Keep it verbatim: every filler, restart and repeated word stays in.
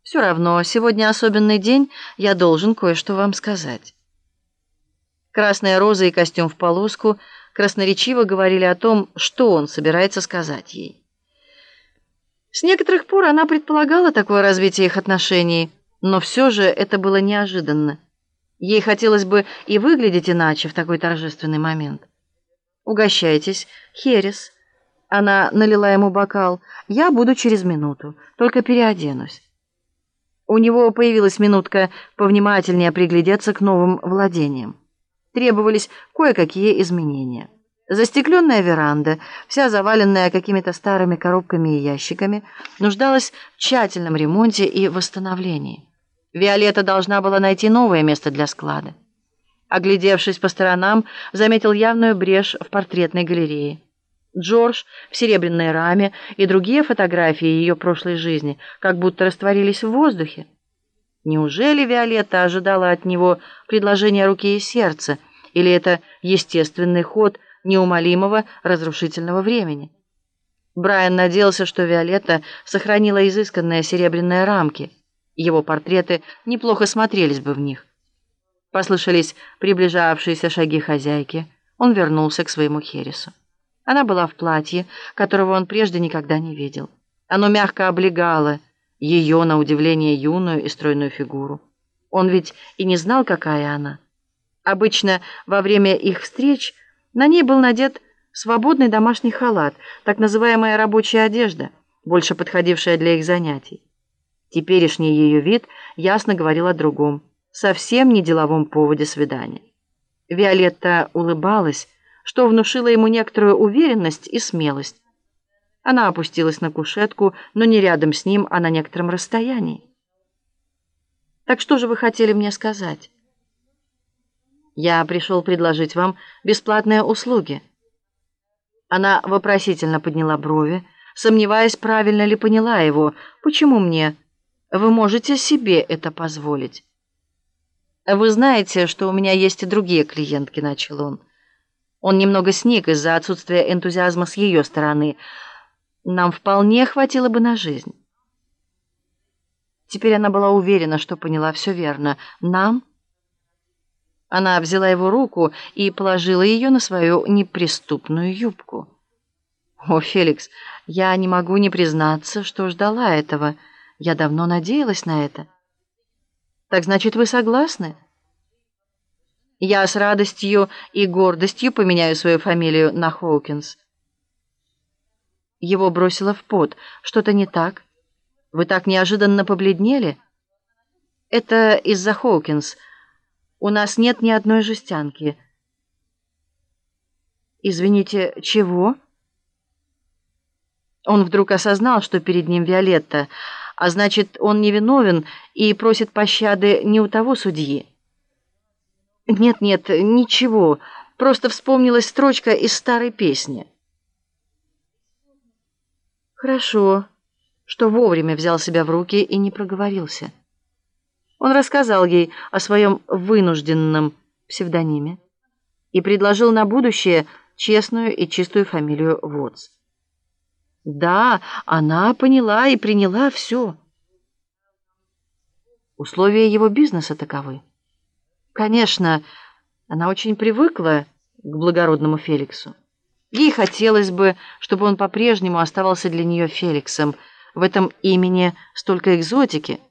Все равно, сегодня особенный день, я должен кое-что вам сказать. Красная роза и костюм в полоску красноречиво говорили о том, что он собирается сказать ей. С некоторых пор она предполагала такое развитие их отношений, но все же это было неожиданно. Ей хотелось бы и выглядеть иначе в такой торжественный момент. «Угощайтесь, херес». Она налила ему бокал. «Я буду через минуту, только переоденусь». У него появилась минутка повнимательнее приглядеться к новым владениям. Требовались кое-какие изменения. Застекленная веранда, вся заваленная какими-то старыми коробками и ящиками, нуждалась в тщательном ремонте и восстановлении. Виолетта должна была найти новое место для склада. Оглядевшись по сторонам, заметил явную брешь в портретной галерее. Джордж в серебряной раме и другие фотографии ее прошлой жизни как будто растворились в воздухе. Неужели Виолетта ожидала от него предложения руки и сердца, или это естественный ход неумолимого разрушительного времени? Брайан надеялся, что Виолетта сохранила изысканные серебряные рамки. Его портреты неплохо смотрелись бы в них. Послышались приближавшиеся шаги хозяйки. Он вернулся к своему хересу. Она была в платье, которого он прежде никогда не видел. Оно мягко облегало ее, на удивление, юную и стройную фигуру. Он ведь и не знал, какая она. Обычно во время их встреч на ней был надет свободный домашний халат, так называемая рабочая одежда, больше подходившая для их занятий. Теперешний ее вид ясно говорил о другом, совсем не деловом поводе свидания. Виолетта улыбалась, что внушило ему некоторую уверенность и смелость. Она опустилась на кушетку, но не рядом с ним, а на некотором расстоянии. «Так что же вы хотели мне сказать?» «Я пришел предложить вам бесплатные услуги». Она вопросительно подняла брови, сомневаясь, правильно ли поняла его. «Почему мне? Вы можете себе это позволить». «Вы знаете, что у меня есть и другие клиентки», — начал он. Он немного сник из-за отсутствия энтузиазма с ее стороны. «Нам вполне хватило бы на жизнь». Теперь она была уверена, что поняла все верно. «Нам?» Она взяла его руку и положила ее на свою неприступную юбку. «О, Феликс, я не могу не признаться, что ждала этого. Я давно надеялась на это». «Так значит, вы согласны?» «Я с радостью и гордостью поменяю свою фамилию на Хоукинс». Его бросило в пот. «Что-то не так? Вы так неожиданно побледнели?» «Это из-за Хоукинс. У нас нет ни одной жестянки». «Извините, чего?» Он вдруг осознал, что перед ним Виолетта, а значит, он невиновен и просит пощады не у того судьи. «Нет-нет, ничего. Просто вспомнилась строчка из старой песни». Хорошо, что вовремя взял себя в руки и не проговорился. Он рассказал ей о своем вынужденном псевдониме и предложил на будущее честную и чистую фамилию Вотс. Да, она поняла и приняла все. Условия его бизнеса таковы. Конечно, она очень привыкла к благородному Феликсу. Ей хотелось бы, чтобы он по-прежнему оставался для нее Феликсом. В этом имени столько экзотики.